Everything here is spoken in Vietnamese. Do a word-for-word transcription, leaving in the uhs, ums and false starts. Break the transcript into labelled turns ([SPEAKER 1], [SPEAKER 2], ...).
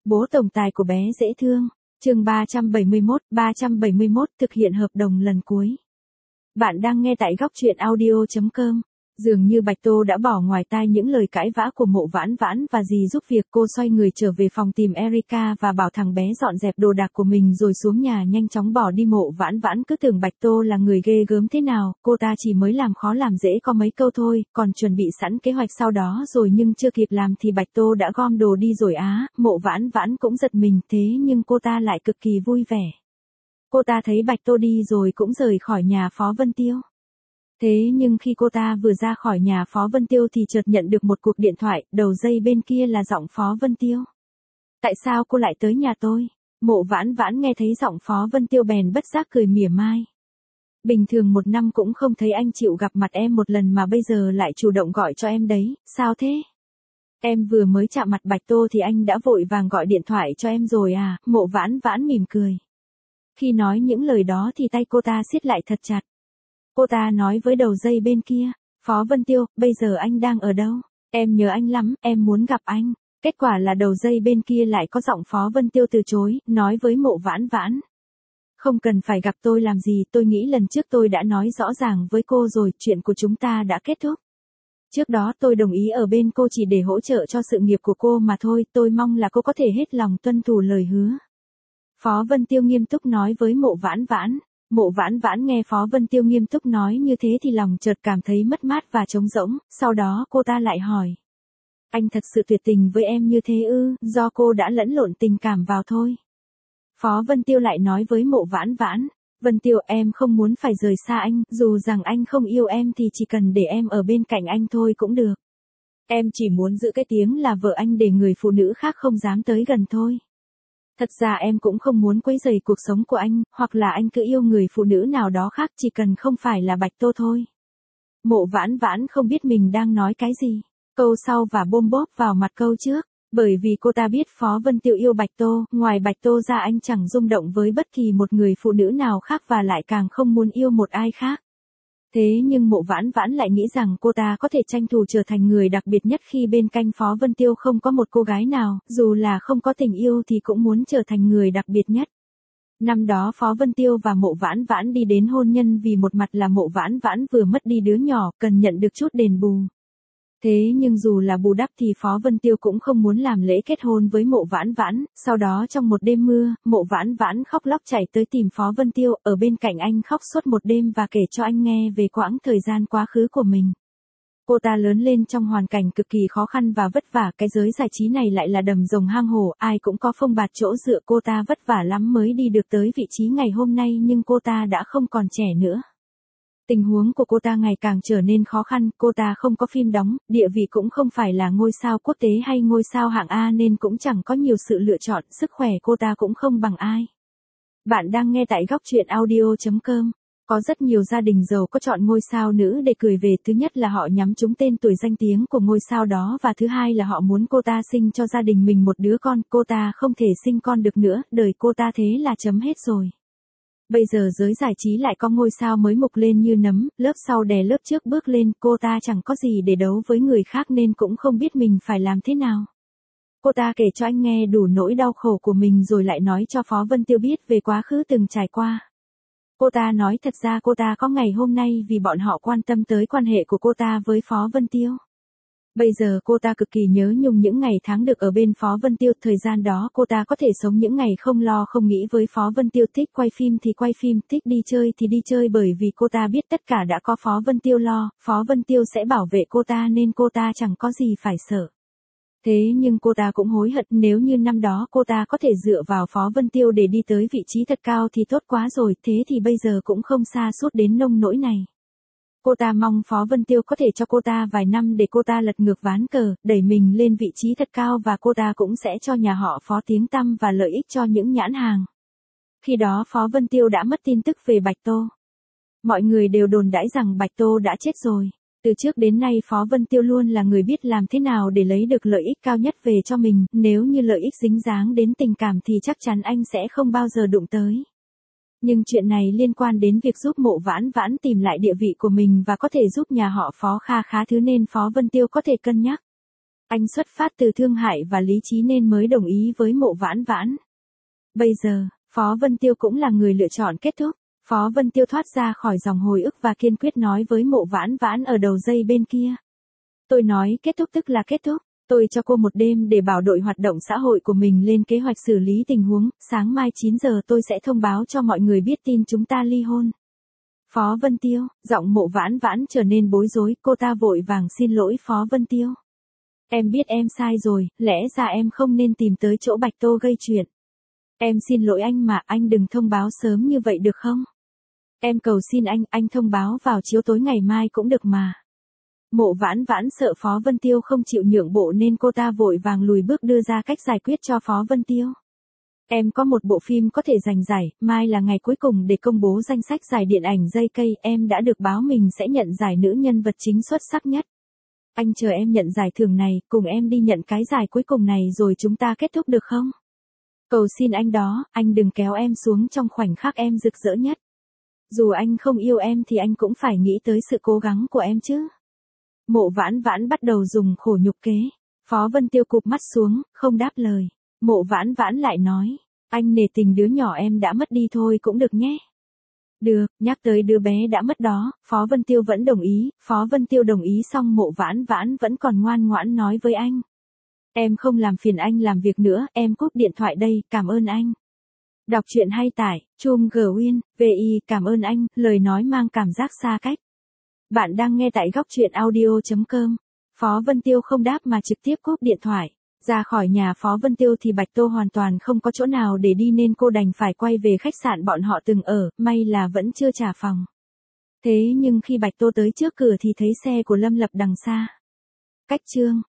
[SPEAKER 1] Bố tổng tài của bé dễ thương. Chương ba trăm bảy mươi mốt, ba trăm bảy mươi mốt thực hiện hợp đồng lần cuối. Bạn đang nghe tại góc truyện audio chấm com. Dường như Bạch Tô đã bỏ ngoài tai những lời cãi vã của Mộ Vãn Vãn và dì giúp việc, cô xoay người trở về phòng tìm Erika và bảo thằng bé dọn dẹp đồ đạc của mình rồi xuống nhà nhanh chóng bỏ đi. Mộ Vãn Vãn cứ tưởng Bạch Tô là người ghê gớm thế nào, cô ta chỉ mới làm khó làm dễ có mấy câu thôi, còn chuẩn bị sẵn kế hoạch sau đó rồi nhưng chưa kịp làm thì Bạch Tô đã gom đồ đi rồi á. Mộ Vãn Vãn cũng giật mình, thế nhưng cô ta lại cực kỳ vui vẻ. Cô ta thấy Bạch Tô đi rồi cũng rời khỏi nhà Phó Vân Tiêu. Thế nhưng khi cô ta vừa ra khỏi nhà Phó Vân Tiêu thì chợt nhận được một cuộc điện thoại, đầu dây bên kia là giọng Phó Vân Tiêu. Tại sao cô lại tới nhà tôi? Mộ Vãn Vãn nghe thấy giọng Phó Vân Tiêu bèn bất giác cười mỉa mai. Bình thường một năm cũng không thấy anh chịu gặp mặt em một lần mà bây giờ lại chủ động gọi cho em đấy, sao thế? Em vừa mới chạm mặt Bạch Tô thì anh đã vội vàng gọi điện thoại cho em rồi à? Mộ Vãn Vãn mỉm cười. Khi nói những lời đó thì tay cô ta siết lại thật chặt. Cô ta nói với đầu dây bên kia, Phó Vân Tiêu, bây giờ anh đang ở đâu? Em nhớ anh lắm, em muốn gặp anh. Kết quả là đầu dây bên kia lại có giọng Phó Vân Tiêu từ chối, nói với Mộ Vãn Vãn. Không cần phải gặp tôi làm gì, tôi nghĩ lần trước tôi đã nói rõ ràng với cô rồi, chuyện của chúng ta đã kết thúc. Trước đó tôi đồng ý ở bên cô chỉ để hỗ trợ cho sự nghiệp của cô mà thôi, tôi mong là cô có thể hết lòng tuân thủ lời hứa. Phó Vân Tiêu nghiêm túc nói với Mộ Vãn Vãn. Mộ Vãn Vãn nghe Phó Vân Tiêu nghiêm túc nói như thế thì lòng chợt cảm thấy mất mát và trống rỗng, sau đó cô ta lại hỏi. Anh thật sự tuyệt tình với em như thế ư? Do cô đã lẫn lộn tình cảm vào thôi. Phó Vân Tiêu lại nói với Mộ Vãn Vãn. Vân Tiêu, em không muốn phải rời xa anh, dù rằng anh không yêu em thì chỉ cần để em ở bên cạnh anh thôi cũng được. Em chỉ muốn giữ cái tiếng là vợ anh để người phụ nữ khác không dám tới gần thôi. Thật ra em cũng không muốn quấy rầy cuộc sống của anh, hoặc là anh cứ yêu người phụ nữ nào đó khác chỉ cần không phải là Bạch Tô thôi. Mộ Vãn Vãn không biết mình đang nói cái gì. Câu sau và bôm bóp vào mặt câu trước. Bởi vì cô ta biết Phó Vân Tiêu yêu Bạch Tô, ngoài Bạch Tô ra anh chẳng rung động với bất kỳ một người phụ nữ nào khác và lại càng không muốn yêu một ai khác. Thế nhưng Mộ Vãn Vãn lại nghĩ rằng cô ta có thể tranh thủ trở thành người đặc biệt nhất khi bên cạnh Phó Vân Tiêu không có một cô gái nào, dù là không có tình yêu thì cũng muốn trở thành người đặc biệt nhất. Năm đó Phó Vân Tiêu và Mộ Vãn Vãn đi đến hôn nhân vì một mặt là Mộ Vãn Vãn vừa mất đi đứa nhỏ, cần nhận được chút đền bù. Thế nhưng dù là bù đắp thì Phó Vân Tiêu cũng không muốn làm lễ kết hôn với Mộ Vãn Vãn, sau đó trong một đêm mưa, Mộ Vãn Vãn khóc lóc chạy tới tìm Phó Vân Tiêu, ở bên cạnh anh khóc suốt một đêm và kể cho anh nghe về quãng thời gian quá khứ của mình. Cô ta lớn lên trong hoàn cảnh cực kỳ khó khăn và vất vả, cái giới giải trí này lại là đầm rồng hang hổ, ai cũng có phông bạt chỗ dựa, cô ta vất vả lắm mới đi được tới vị trí ngày hôm nay nhưng cô ta đã không còn trẻ nữa. Tình huống của cô ta ngày càng trở nên khó khăn, cô ta không có phim đóng, địa vị cũng không phải là ngôi sao quốc tế hay ngôi sao hạng A nên cũng chẳng có nhiều sự lựa chọn, sức khỏe cô ta cũng không bằng ai. Bạn đang nghe tại góc truyện audio chấm com. Có rất nhiều gia đình giàu có chọn ngôi sao nữ để cười về, thứ nhất là họ nhắm trúng tên tuổi danh tiếng của ngôi sao đó và thứ hai là họ muốn cô ta sinh cho gia đình mình một đứa con, cô ta không thể sinh con được nữa, đời cô ta thế là chấm hết rồi. Bây giờ giới giải trí lại có ngôi sao mới mục lên như nấm, lớp sau đè lớp trước bước lên, cô ta chẳng có gì để đấu với người khác nên cũng không biết mình phải làm thế nào. Cô ta kể cho anh nghe đủ nỗi đau khổ của mình rồi lại nói cho Phó Vân Tiêu biết về quá khứ từng trải qua. Cô ta nói thật ra cô ta có ngày hôm nay vì bọn họ quan tâm tới quan hệ của cô ta với Phó Vân Tiêu. Bây giờ cô ta cực kỳ nhớ nhung những ngày tháng được ở bên Phó Vân Tiêu, thời gian đó cô ta có thể sống những ngày không lo không nghĩ với Phó Vân Tiêu, thích quay phim thì quay phim, thích đi chơi thì đi chơi bởi vì cô ta biết tất cả đã có Phó Vân Tiêu lo, Phó Vân Tiêu sẽ bảo vệ cô ta nên cô ta chẳng có gì phải sợ. Thế nhưng cô ta cũng hối hận, nếu như năm đó cô ta có thể dựa vào Phó Vân Tiêu để đi tới vị trí thật cao thì tốt quá rồi, thế thì bây giờ cũng không xa suốt đến nông nỗi này. Cô ta mong Phó Vân Tiêu có thể cho cô ta vài năm để cô ta lật ngược ván cờ, đẩy mình lên vị trí thật cao và cô ta cũng sẽ cho nhà họ Phó tiếng tăm và lợi ích cho những nhãn hàng. Khi đó Phó Vân Tiêu đã mất tin tức về Bạch Tô. Mọi người đều đồn đãi rằng Bạch Tô đã chết rồi. Từ trước đến nay Phó Vân Tiêu luôn là người biết làm thế nào để lấy được lợi ích cao nhất về cho mình, nếu như lợi ích dính dáng đến tình cảm thì chắc chắn anh sẽ không bao giờ đụng tới. Nhưng chuyện này liên quan đến việc giúp Mộ Vãn Vãn tìm lại địa vị của mình và có thể giúp nhà họ Phó kha khá thứ nên Phó Vân Tiêu có thể cân nhắc. Anh xuất phát từ thương hại và lý trí nên mới đồng ý với Mộ Vãn Vãn. Bây giờ, Phó Vân Tiêu cũng là người lựa chọn kết thúc. Phó Vân Tiêu thoát ra khỏi dòng hồi ức và kiên quyết nói với Mộ Vãn Vãn ở đầu dây bên kia. Tôi nói kết thúc tức là kết thúc. Tôi cho cô một đêm để bảo đội hoạt động xã hội của mình lên kế hoạch xử lý tình huống. Sáng mai chín giờ tôi sẽ thông báo cho mọi người biết tin chúng ta ly hôn. Phó Vân Tiêu, giọng Mộ Vãn Vãn trở nên bối rối, cô ta vội vàng xin lỗi Phó Vân Tiêu. Em biết em sai rồi, lẽ ra em không nên tìm tới chỗ Bạch Tô gây chuyện. Em xin lỗi anh mà, anh đừng thông báo sớm như vậy được không? Em cầu xin anh, anh thông báo vào chiếu tối ngày mai cũng được mà. Mộ Vãn Vãn sợ Phó Vân Tiêu không chịu nhượng bộ nên cô ta vội vàng lùi bước đưa ra cách giải quyết cho Phó Vân Tiêu. Em có một bộ phim có thể giành giải, mai là ngày cuối cùng để công bố danh sách giải điện ảnh giây cây, em đã được báo mình sẽ nhận giải nữ nhân vật chính xuất sắc nhất. Anh chờ em nhận giải thưởng này, cùng em đi nhận cái giải cuối cùng này rồi chúng ta kết thúc được không? Cầu xin anh đó, anh đừng kéo em xuống trong khoảnh khắc em rực rỡ nhất. Dù anh không yêu em thì anh cũng phải nghĩ tới sự cố gắng của em chứ. Mộ Vãn Vãn bắt đầu dùng khổ nhục kế. Phó Vân Tiêu cụp mắt xuống, không đáp lời. Mộ Vãn Vãn lại nói, anh nể tình đứa nhỏ em đã mất đi thôi cũng được nhé. Được, nhắc tới đứa bé đã mất đó, Phó Vân Tiêu vẫn đồng ý. Phó Vân Tiêu đồng ý xong Mộ Vãn Vãn vẫn còn ngoan ngoãn nói với anh. Em không làm phiền anh làm việc nữa, em cúp điện thoại đây, cảm ơn anh. Đọc truyện hay tải, Chum Gwin, vi cảm ơn anh, lời nói mang cảm giác xa cách. Bạn đang nghe tại góc truyện audio chấm com. Phó Vân Tiêu không đáp mà trực tiếp cúp điện thoại. Ra khỏi nhà Phó Vân Tiêu thì Bạch Tô hoàn toàn không có chỗ nào để đi nên cô đành phải quay về khách sạn bọn họ từng ở, may là vẫn chưa trả phòng. Thế nhưng khi Bạch Tô tới trước cửa thì thấy xe của Lâm Lập đằng xa. Cách chương